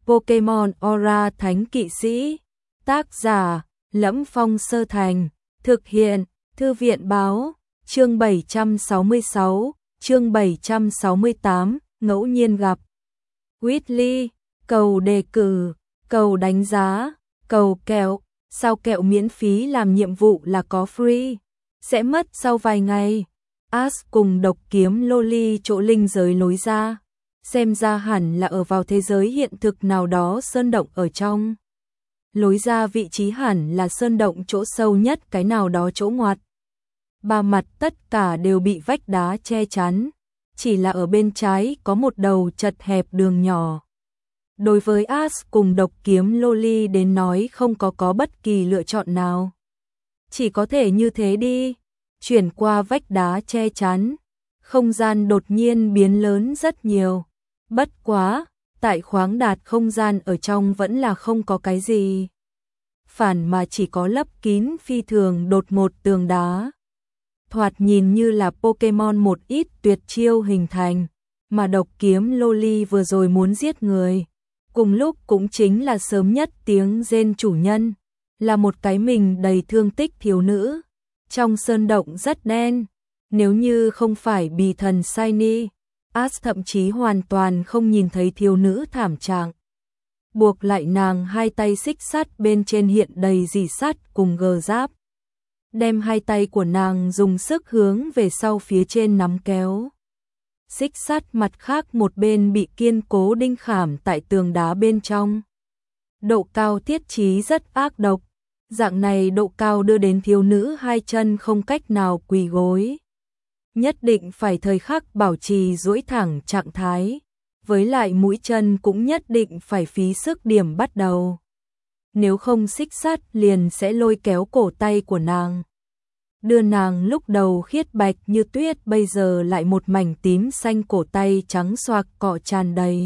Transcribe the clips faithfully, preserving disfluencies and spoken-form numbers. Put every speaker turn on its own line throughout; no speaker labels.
Pokemon Aura Thánh Kỵ Sĩ. Tác giả: Lẫm Phong Sơ Thành. Thực hiện: Thư viện báo. Chương bảy trăm sáu mươi sáu, chương bảy trăm sáu mươi tám, ngẫu nhiên gặp. Whitley, cầu đề cử, cầu đánh giá, cầu kẹo, sao kẹo miễn phí làm nhiệm vụ là có free, sẽ mất sau vài ngày. Ash cùng độc kiếm Loli chỗ linh giới lối ra, xem ra hẳn là ở vào thế giới hiện thực nào đó sơn động ở trong. Lối ra vị trí hẳn là sơn động chỗ sâu nhất cái nào đó chỗ ngoặt. Ba mặt tất cả đều bị vách đá che chắn, chỉ là ở bên trái có một đầu chật hẹp đường nhỏ. Đối với Ash cùng độc kiếm Loli đến nói không có có bất kỳ lựa chọn nào. Chỉ có thể như thế đi, chuyển qua vách đá che chắn, không gian đột nhiên biến lớn rất nhiều. Bất quá, tại khoáng đạt không gian ở trong vẫn là không có cái gì. Phản mà chỉ có lấp kín phi thường đột ngột tường đá. Thoạt nhìn như là Pokemon một ít tuyệt chiêu hình thành, mà độc kiếm Loli vừa rồi muốn giết người. Cùng lúc cũng chính là sớm nhất tiếng rên chủ nhân, là một cái mình đầy thương tích thiếu nữ. Trong sơn động rất đen, nếu như không phải bì thần Shiny, Ash thậm chí hoàn toàn không nhìn thấy thiếu nữ thảm trạng. Buộc lại nàng hai tay xích sắt bên trên hiện đầy rỉ sắt cùng gờ giáp. Đem hai tay của nàng dùng sức hướng về sau phía trên nắm kéo. Xích sắt mặt khác một bên bị kiên cố đinh khảm tại tường đá bên trong. Độ cao thiết trí rất ác độc, dạng này độ cao đưa đến thiếu nữ hai chân không cách nào quỳ gối. Nhất định phải thời khắc bảo trì duỗi thẳng trạng thái, với lại mũi chân cũng nhất định phải phí sức điểm bắt đầu. Nếu không xích sắt liền sẽ lôi kéo cổ tay của nàng. Đưa nàng lúc đầu khiết bạch như tuyết bây giờ lại một mảnh tím xanh, cổ tay trắng xoạc cọ tràn đầy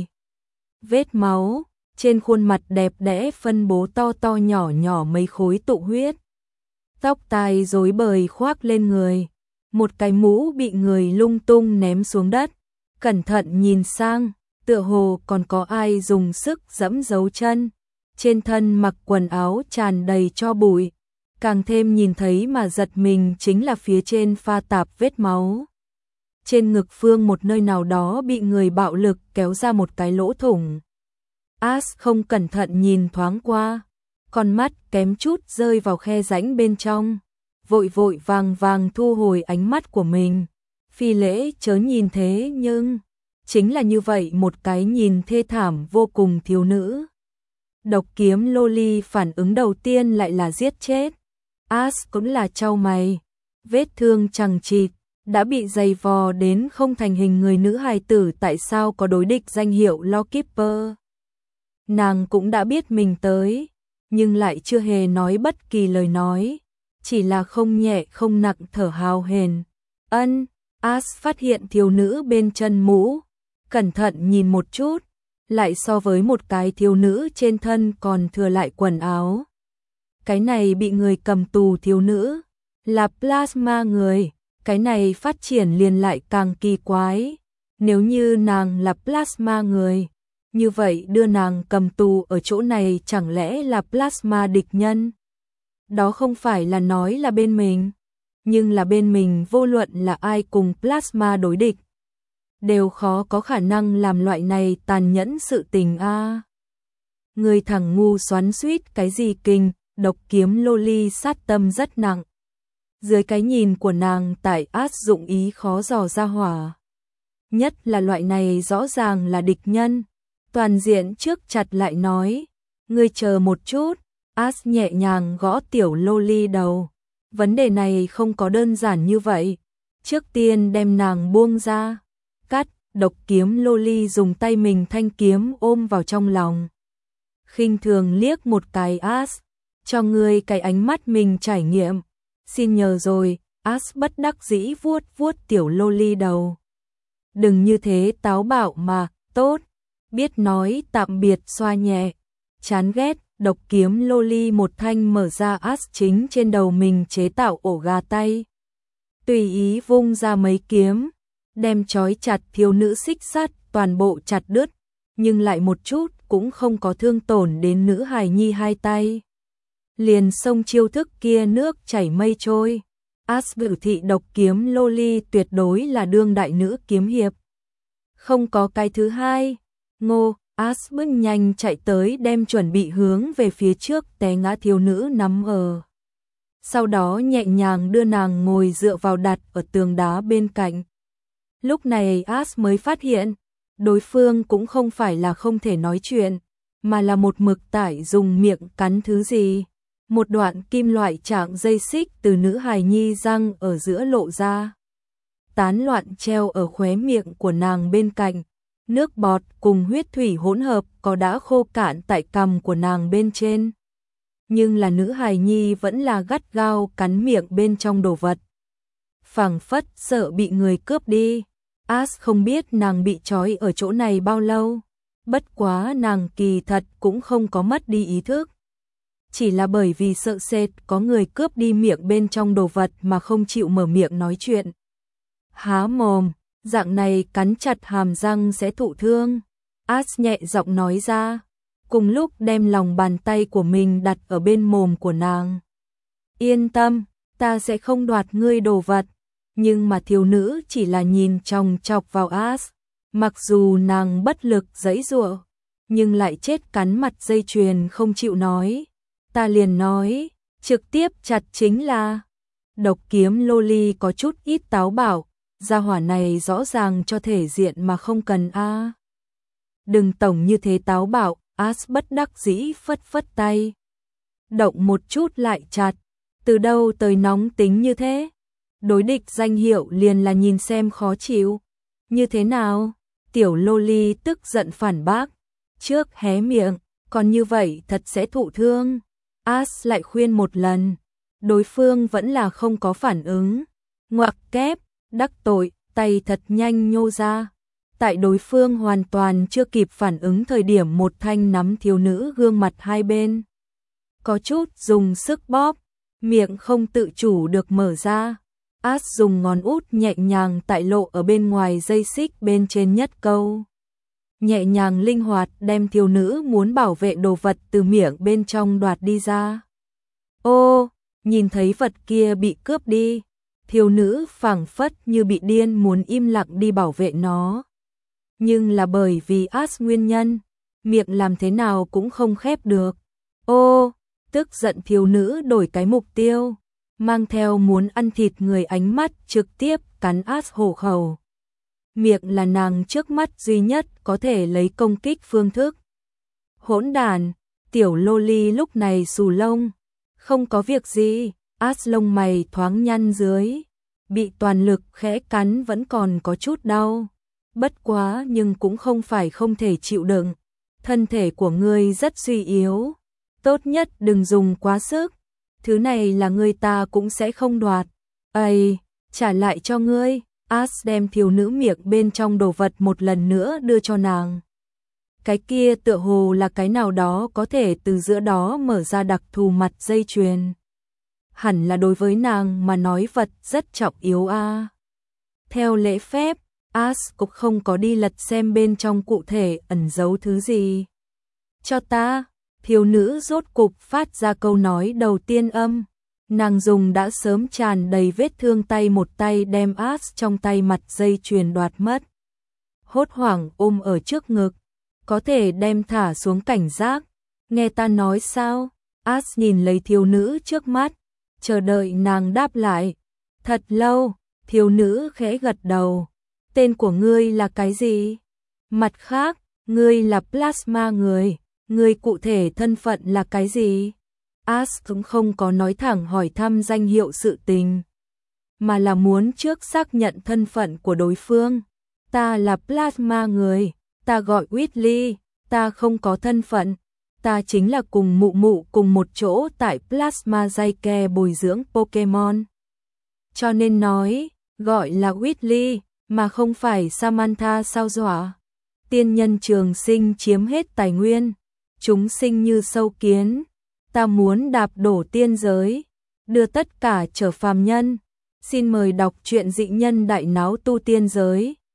vết máu, trên khuôn mặt đẹp đẽ phân bố to to nhỏ nhỏ mấy khối tụ huyết. Tóc tai rối bời khoác lên người, một cái mũ bị người lung tung ném xuống đất. Cẩn thận nhìn sang, tựa hồ còn có ai dùng sức giẫm dấu chân. Trên thân mặc quần áo tràn đầy tro bụi. Càng thêm nhìn thấy mà giật mình chính là phía trên pha tạp vết máu. Trên ngực phương một nơi nào đó bị người bạo lực kéo ra một cái lỗ thủng. Ash không cẩn thận nhìn thoáng qua, con mắt kém chút rơi vào khe rãnh bên trong, vội vội vàng vàng thu hồi ánh mắt của mình. Phi lễ chớ nhìn thế, nhưng chính là như vậy một cái nhìn thê thảm vô cùng thiếu nữ. Độc kiếm Loli phản ứng đầu tiên lại là giết chết. Ash cũng là chau mày, vết thương chằng chịt, đã bị dày vò đến không thành hình người nữ hài tử tại sao có đối địch danh hiệu Lawkeeper. Nàng cũng đã biết mình tới, nhưng lại chưa hề nói bất kỳ lời nói, chỉ là không nhẹ không nặng thở hào hển. Ân, Ash phát hiện thiếu nữ bên chân mũ, cẩn thận nhìn một chút, lại so với một cái thiếu nữ trên thân còn thừa lại quần áo. Cái này bị người cầm tù thiếu nữ, là plasma người, cái này phát triển liền lại càng kỳ quái. Nếu như nàng là plasma người, như vậy đưa nàng cầm tù ở chỗ này chẳng lẽ là plasma địch nhân? Đó không phải là nói là bên mình, nhưng là bên mình vô luận là ai cùng plasma đối địch, đều khó có khả năng làm loại này tàn nhẫn sự tình a. À. Người thằng ngu xoắn xuýt cái gì kinh. Độc kiếm Loli sát tâm rất nặng. Dưới cái nhìn của nàng tại Ash dụng ý khó dò ra hỏa. Nhất là loại này rõ ràng là địch nhân. Toàn diện trước chặt lại nói. Ngươi chờ một chút. Ash nhẹ nhàng gõ tiểu Loli đầu. Vấn đề này không có đơn giản như vậy. Trước tiên đem nàng buông ra. Cắt, độc kiếm Loli dùng tay mình thanh kiếm ôm vào trong lòng. Khinh thường liếc một cái Ash. Cho ngươi cái ánh mắt mình trải nghiệm. Xin nhờ rồi, Ash bất đắc dĩ vuốt vuốt tiểu Loli đầu. Đừng như thế táo bạo mà, tốt. Biết nói tạm biệt xoa nhẹ. Chán ghét, độc kiếm Loli một thanh mở ra Ash chính trên đầu mình chế tạo ổ gà tay. Tùy ý vung ra mấy kiếm, đem trói chặt thiếu nữ xích sắt toàn bộ chặt đứt, nhưng lại một chút cũng không có thương tổn đến nữ hài nhi hai tay. Liền xông chiêu thức kia nước chảy mây trôi. As biểu thị độc kiếm Loli tuyệt đối là đương đại nữ kiếm hiệp. Không có cái thứ hai. Ngô, As bước nhanh chạy tới đem chuẩn bị hướng về phía trước té ngã thiếu nữ nằm ở. Sau đó nhẹ nhàng đưa nàng ngồi dựa vào đặt ở tường đá bên cạnh. Lúc này As mới phát hiện, đối phương cũng không phải là không thể nói chuyện, mà là một mực tải dùng miệng cắn thứ gì. Một đoạn kim loại trạng dây xích từ nữ hài nhi răng ở giữa lộ ra. Tán loạn treo ở khóe miệng của nàng bên cạnh. Nước bọt cùng huyết thủy hỗn hợp có đã khô cạn tại cằm của nàng bên trên. Nhưng là nữ hài nhi vẫn là gắt gao cắn miệng bên trong đồ vật. Phảng phất sợ bị người cướp đi. As không biết nàng bị trói ở chỗ này bao lâu. Bất quá nàng kỳ thật cũng không có mất đi ý thức. Chỉ là bởi vì sợ sệt có người cướp đi miệng bên trong đồ vật mà không chịu mở miệng nói chuyện. Há mồm, dạng này cắn chặt hàm răng sẽ thụ thương. As nhẹ giọng nói ra, cùng lúc đem lòng bàn tay của mình đặt ở bên mồm của nàng. Yên tâm, ta sẽ không đoạt ngươi đồ vật. Nhưng mà thiếu nữ chỉ là nhìn chòng chọc vào As. Mặc dù nàng bất lực giãy giụa, nhưng lại chết cắn mặt dây chuyền không chịu nói. Ta liền nói, trực tiếp chặt chính là. Độc kiếm Loli có chút ít táo bạo, gia hỏa này rõ ràng cho thể diện mà không cần a. À. Đừng tổng như thế táo bạo, As bất đắc dĩ phất phất tay. Động một chút lại chặt, từ đâu tới nóng tính như thế? Đối địch danh hiệu liền là nhìn xem khó chịu. Như thế nào? Tiểu Loli tức giận phản bác. Trước hé miệng, còn như vậy thật sẽ thụ thương. As lại khuyên một lần. Đối phương vẫn là không có phản ứng. Ngoặc kép, đắc tội, tay thật nhanh nhô ra. Tại đối phương hoàn toàn chưa kịp phản ứng thời điểm một thanh nắm thiếu nữ gương mặt hai bên. Có chút dùng sức bóp, miệng không tự chủ được mở ra. As dùng ngón út nhẹ nhàng tại lộ ở bên ngoài dây xích bên trên nhất câu. Nhẹ nhàng linh hoạt đem thiếu nữ muốn bảo vệ đồ vật từ miệng bên trong đoạt đi ra. Ô, nhìn thấy vật kia bị cướp đi, thiếu nữ phảng phất như bị điên muốn im lặng đi bảo vệ nó. Nhưng là bởi vì As nguyên nhân, miệng làm thế nào cũng không khép được. Ô, tức giận thiếu nữ đổi cái mục tiêu, mang theo muốn ăn thịt người ánh mắt trực tiếp cắn As hổ khẩu. Miệng là nàng trước mắt duy nhất có thể lấy công kích phương thức. Hỗn đàn, tiểu Loli lúc này xù lông. Không có việc gì, As lông mày thoáng nhăn dưới. Bị toàn lực khẽ cắn vẫn còn có chút đau. Bất quá nhưng cũng không phải không thể chịu đựng. Thân thể của ngươi rất suy yếu. Tốt nhất đừng dùng quá sức. Thứ này là người ta cũng sẽ không đoạt. Ây, trả lại cho ngươi. As đem thiếu nữ miệng bên trong đồ vật một lần nữa đưa cho nàng. Cái kia tựa hồ là cái nào đó có thể từ giữa đó mở ra đặc thù mặt dây chuyền. Hẳn là đối với nàng mà nói vật rất trọng yếu a. À. Theo lễ phép, As cũng không có đi lật xem bên trong cụ thể ẩn giấu thứ gì. Cho ta, thiếu nữ rốt cục phát ra câu nói đầu tiên âm. Nàng dùng đã sớm tràn đầy vết thương tay một tay đem As trong tay mặt dây chuyền đoạt mất. Hốt hoảng ôm ở trước ngực, có thể đem thả xuống cảnh giác. Nghe ta nói sao? As nhìn lấy thiếu nữ trước mắt, chờ đợi nàng đáp lại. Thật lâu, thiếu nữ khẽ gật đầu. Tên của ngươi là cái gì? Mặt khác, ngươi là plasma người, ngươi cụ thể thân phận là cái gì? As cũng không có nói thẳng hỏi thăm danh hiệu sự tình, mà là muốn trước xác nhận thân phận của đối phương. Ta là plasma người, ta gọi Whitley, ta không có thân phận, ta chính là cùng mụ mụ cùng một chỗ tại plasma dây ke bồi dưỡng Pokemon. Cho nên nói, gọi là Whitley, mà không phải Samantha sao dọa. Tiên nhân trường sinh chiếm hết tài nguyên, chúng sinh như sâu kiến. Ta muốn đạp đổ tiên giới, đưa tất cả trở phàm nhân. Xin mời đọc truyện dị nhân đại náo tu tiên giới.